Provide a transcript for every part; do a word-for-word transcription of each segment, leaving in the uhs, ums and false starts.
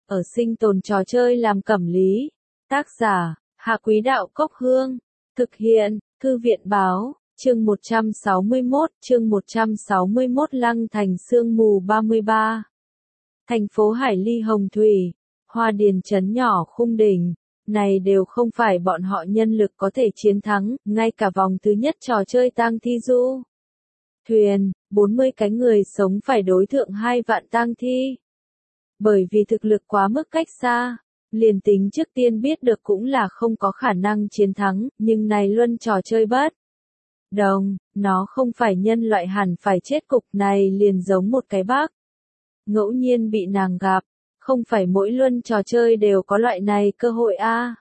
ở sinh tồn trò chơi làm cẩm lý. Tác giả, Hạ Quý Đạo Cốc Hương. Thực hiện, Thư viện Báo, chương một trăm sáu mươi mốt, chương một trăm sáu mươi mốt Lăng Thành sương mù ba mươi ba. Thành phố Hải Ly Hồng Thủy, Hoa Điền trấn nhỏ Khung Đỉnh, này đều không phải bọn họ nhân lực có thể chiến thắng, ngay cả vòng thứ nhất trò chơi tang thi du. Thuyền, bốn mươi cái người sống phải đối thượng hai vạn tang thi. Bởi vì thực lực quá mức cách xa, liền tính trước tiên biết được cũng là không có khả năng chiến thắng, nhưng này luân trò chơi bất đồng, nó không phải nhân loại hẳn phải chết cục này liền giống một cái bác. Ngẫu nhiên bị nàng gặp, không phải mỗi luân trò chơi đều có loại này cơ hội a. À.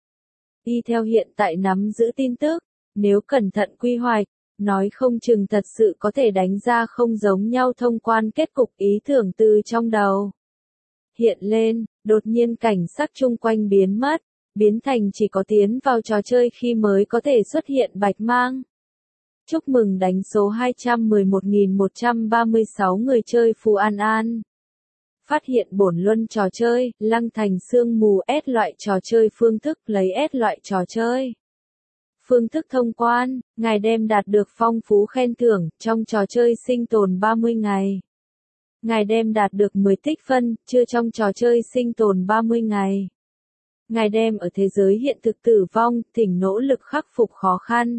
Đi theo hiện tại nắm giữ tin tức, nếu cẩn thận quy hoạch, nói không chừng thật sự có thể đánh ra không giống nhau thông quan kết cục ý tưởng từ trong đầu. Hiện lên, đột nhiên cảnh sắc chung quanh biến mất, biến thành chỉ có tiến vào trò chơi khi mới có thể xuất hiện bạch mang. Chúc mừng đánh số hai trăm mười một nghìn một trăm ba mươi sáu người chơi Phù An An. Phát hiện bổn luân trò chơi, Lăng Thành sương mù S loại trò chơi phương thức lấy S loại trò chơi. Phương thức thông quan, ngài đem đạt được phong phú khen thưởng trong trò chơi sinh tồn ba mươi ngày. Ngài đem đạt được mười tích phân, chưa trong trò chơi sinh tồn ba mươi ngày. Ngài đem ở thế giới hiện thực tử vong, thỉnh nỗ lực khắc phục khó khăn.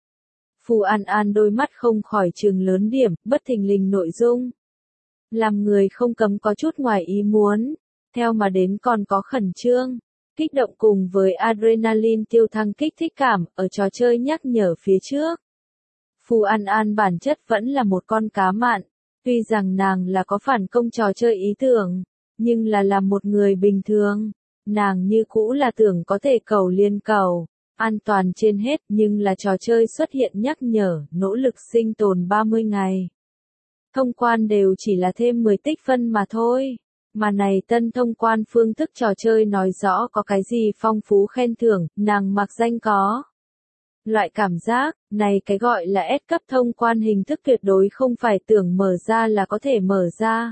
Phù An An đôi mắt không khỏi trừng lớn điểm, bất thình lình nội dung. Làm người không cấm có chút ngoài ý muốn, theo mà đến còn có khẩn trương, kích động cùng với adrenaline tiêu thăng kích thích cảm ở trò chơi nhắc nhở phía trước. Phù An An bản chất vẫn là một con cá mặn, tuy rằng nàng là có phản công trò chơi ý tưởng, nhưng là làm một người bình thường, nàng như cũ là tưởng có thể cầu liên cầu, an toàn trên hết nhưng là trò chơi xuất hiện nhắc nhở, nỗ lực sinh tồn ba mươi ngày. Thông quan đều chỉ là thêm mười tích phân mà thôi, mà này tân thông quan phương thức trò chơi nói rõ có cái gì phong phú khen thưởng, nàng mặc danh có. Loại cảm giác, này cái gọi là S cấp thông quan hình thức tuyệt đối không phải tưởng mở ra là có thể mở ra.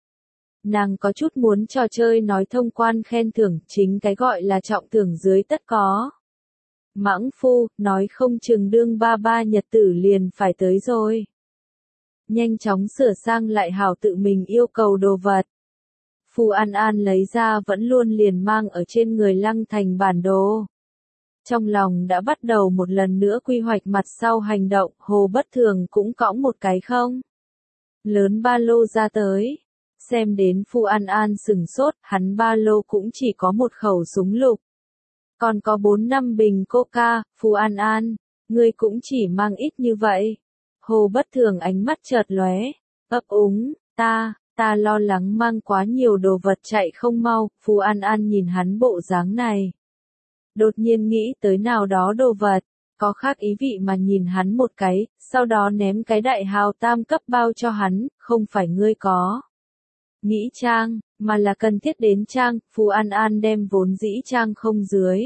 Nàng có chút muốn trò chơi nói thông quan khen thưởng chính cái gọi là trọng thưởng dưới tất có. Mãng phu, nói không chừng đương ba ba nhật tử liền phải tới rồi. Nhanh chóng sửa sang lại hảo tự mình yêu cầu đồ vật. Phù An An lấy ra vẫn luôn liền mang ở trên người Lăng Thành bản đồ. Trong lòng đã bắt đầu một lần nữa quy hoạch mặt sau hành động, Hồ Bất Thường cũng cõng một cái không lớn ba lô ra tới. Xem đến Phù An An sừng sốt, hắn ba lô cũng chỉ có một khẩu súng lục. Còn có bốn năm bình coca, Phù An An, ngươi cũng chỉ mang ít như vậy. Hồ Bất Thường ánh mắt chợt lóe, ấp úng, ta, ta lo lắng mang quá nhiều đồ vật chạy không mau, Phù An An nhìn hắn bộ dáng này. Đột nhiên nghĩ tới nào đó đồ vật, có khác ý vị mà nhìn hắn một cái, sau đó ném cái đại hào tam cấp bao cho hắn, không phải ngươi có. Nghĩ trang, mà là cần thiết đến trang, Phù An An đem vốn dĩ trang không dưới.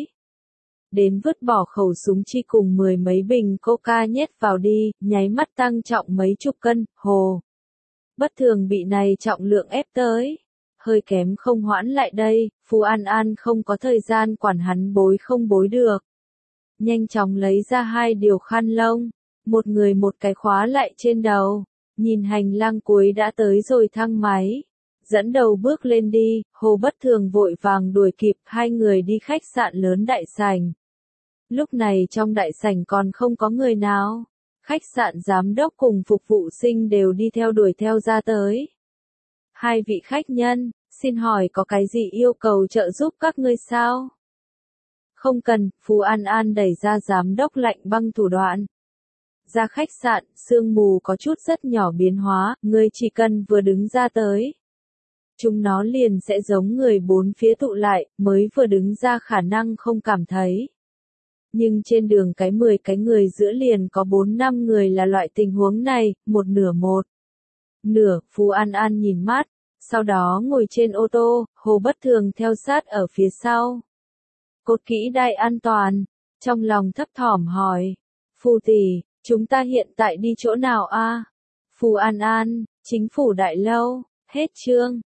Đến vứt bỏ khẩu súng chi cùng mười mấy bình coca nhét vào đi, nháy mắt tăng trọng mấy chục cân, Hồ Bất Thường bị này trọng lượng ép tới. Hơi kém không hoãn lại đây, Phù An An không có thời gian quản hắn bối không bối được. Nhanh chóng lấy ra hai điều khăn lông, một người một cái khóa lại trên đầu, nhìn hành lang cuối đã tới rồi thang máy. Dẫn đầu bước lên đi, Hồ Bất Thường vội vàng đuổi kịp hai người đi khách sạn lớn đại sảnh. Lúc này trong đại sảnh còn không có người nào. Khách sạn giám đốc cùng phục vụ sinh đều đi theo đuổi theo ra tới. Hai vị khách nhân, xin hỏi có cái gì yêu cầu trợ giúp các ngươi sao? Không cần, Phù An An đẩy ra giám đốc lạnh băng thủ đoạn. Ra khách sạn, sương mù có chút rất nhỏ biến hóa, ngươi chỉ cần vừa đứng ra tới. Chúng nó liền sẽ giống người bốn phía tụ lại, mới vừa đứng ra khả năng không cảm thấy. Nhưng trên đường cái mười cái người giữa liền có bốn năm người là loại tình huống này, một nửa một. Nửa, Phù An An nhìn mắt, sau đó ngồi trên ô tô, Hồ Bất Thường theo sát ở phía sau. Cột kỹ đai an toàn, trong lòng thấp thỏm hỏi. Phù tỷ, chúng ta hiện tại đi chỗ nào a? À? Phù An An, chính phủ đại lâu, hết chương.